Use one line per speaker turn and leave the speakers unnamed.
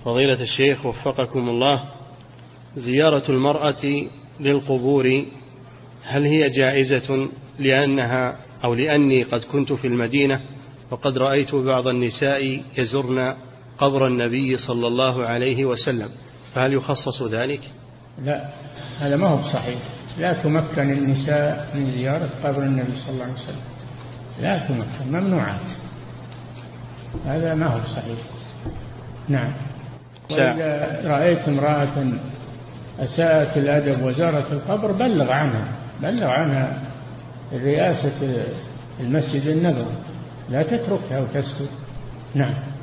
فضيلة الشيخ وفقكم الله، زيارة المرأة للقبور هل هي جائزة لأني قد كنت في المدينة وقد رأيت بعض النساء يزرن قبر النبي صلى الله عليه وسلم، فهل يخصص ذلك؟
لا، هذا ما هو صحيح. لا تمكن النساء من زيارة قبر النبي صلى الله عليه وسلم، لا تمكن، ممنوعات. هذا ما هو صحيح. نعم. وإذا رأيت امرأة أساءت الأدب وزارت القبر بلغ عنها رئاسة المسجد النبوي، لا تتركها وتسكت. نعم.